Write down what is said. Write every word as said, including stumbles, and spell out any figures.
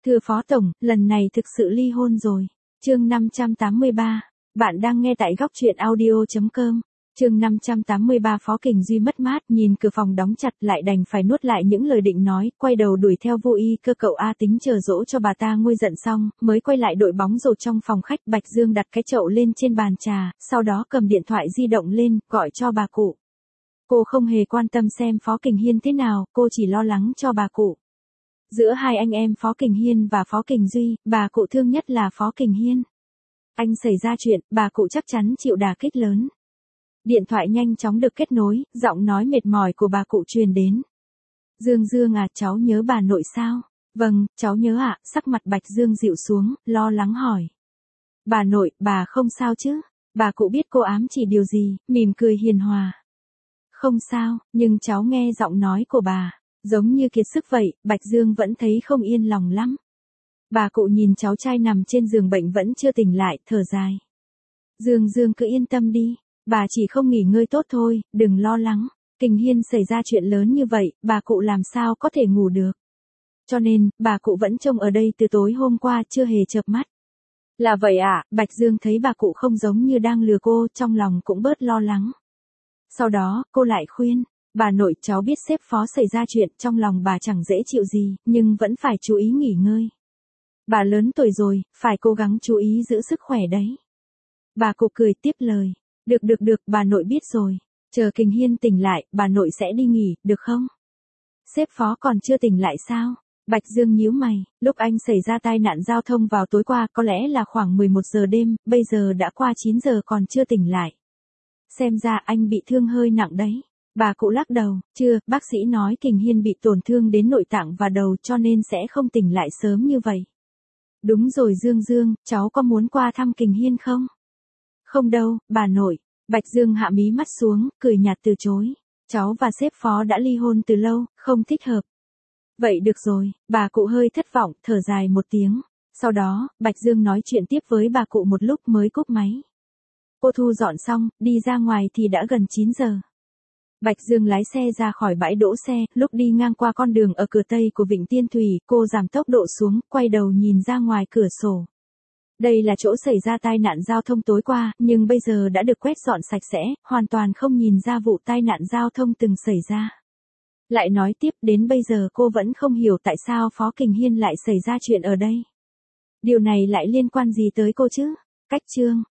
Thưa Phó Tổng, lần này thực sự ly hôn rồi. Chương năm trăm tám mươi ba. Bạn đang nghe tại góc truyện audio chấm com. Chương năm trăm tám mươi ba. Phó Kình Duy mất mát, nhìn cửa phòng đóng chặt lại đành phải nuốt lại những lời định nói, quay đầu đuổi theo Vô Y Cơ cậu A tính chờ dỗ cho bà ta nguôi giận xong, mới quay lại đội bóng rổ trong phòng khách. Bạch Dương đặt cái chậu lên trên bàn trà, sau đó cầm điện thoại di động lên, gọi cho bà cụ. Cô không hề quan tâm xem Phó Kình Hiên thế nào, cô chỉ lo lắng cho bà cụ. Giữa hai anh em Phó Kình Hiên và Phó Kình Duy, bà cụ thương nhất là Phó Kình Hiên. Anh xảy ra chuyện, bà cụ chắc chắn chịu đả kích lớn. Điện thoại nhanh chóng được kết nối, giọng nói mệt mỏi của bà cụ truyền đến. Dương Dương à, cháu nhớ bà nội sao? Vâng, cháu nhớ ạ, sắc mặt Bạch Dương dịu xuống, lo lắng hỏi. Bà nội, bà không sao chứ? Bà cụ biết cô ám chỉ điều gì, mỉm cười hiền hòa. Không sao, nhưng cháu nghe giọng nói của bà, giống như kiệt sức vậy, Bạch Dương vẫn thấy không yên lòng lắm. Bà cụ nhìn cháu trai nằm trên giường bệnh vẫn chưa tỉnh lại, thở dài. Dương Dương cứ yên tâm đi, bà chỉ không nghỉ ngơi tốt thôi, đừng lo lắng. Kình Hiên xảy ra chuyện lớn như vậy, bà cụ làm sao có thể ngủ được. Cho nên, bà cụ vẫn trông ở đây từ tối hôm qua chưa hề chợp mắt. Là vậy ạ, à, Bạch Dương thấy bà cụ không giống như đang lừa cô, trong lòng cũng bớt lo lắng. Sau đó, cô lại khuyên. Bà nội, cháu biết sếp Phó xảy ra chuyện, trong lòng bà chẳng dễ chịu gì, nhưng vẫn phải chú ý nghỉ ngơi. Bà lớn tuổi rồi, phải cố gắng chú ý giữ sức khỏe đấy. Bà cụ cười tiếp lời. Được được được, bà nội biết rồi. Chờ Kình Hiên tỉnh lại, bà nội sẽ đi nghỉ, được không? Sếp Phó còn chưa tỉnh lại sao? Bạch Dương nhíu mày, lúc anh xảy ra tai nạn giao thông vào tối qua có lẽ là khoảng mười một giờ đêm, bây giờ đã qua chín giờ còn chưa tỉnh lại. Xem ra anh bị thương hơi nặng đấy. Bà cụ lắc đầu, chưa, bác sĩ nói Kình Hiên bị tổn thương đến nội tạng và đầu cho nên sẽ không tỉnh lại sớm như vậy. Đúng rồi Dương Dương, cháu có muốn qua thăm Kình Hiên không? Không đâu, bà nội. Bạch Dương hạ mí mắt xuống, cười nhạt từ chối. Cháu và sếp Phó đã ly hôn từ lâu, không thích hợp. Vậy được rồi, bà cụ hơi thất vọng, thở dài một tiếng. Sau đó, Bạch Dương nói chuyện tiếp với bà cụ một lúc mới cúp máy. Cô thu dọn xong, đi ra ngoài thì đã gần chín giờ. Bạch Dương lái xe ra khỏi bãi đỗ xe, lúc đi ngang qua con đường ở cửa tây của Vịnh Tiên Thủy, cô giảm tốc độ xuống, quay đầu nhìn ra ngoài cửa sổ. Đây là chỗ xảy ra tai nạn giao thông tối qua, nhưng bây giờ đã được quét dọn sạch sẽ, hoàn toàn không nhìn ra vụ tai nạn giao thông từng xảy ra. Lại nói tiếp, đến bây giờ cô vẫn không hiểu tại sao Phó Kình Hiên lại xảy ra chuyện ở đây. Điều này lại liên quan gì tới cô chứ? Cách chương.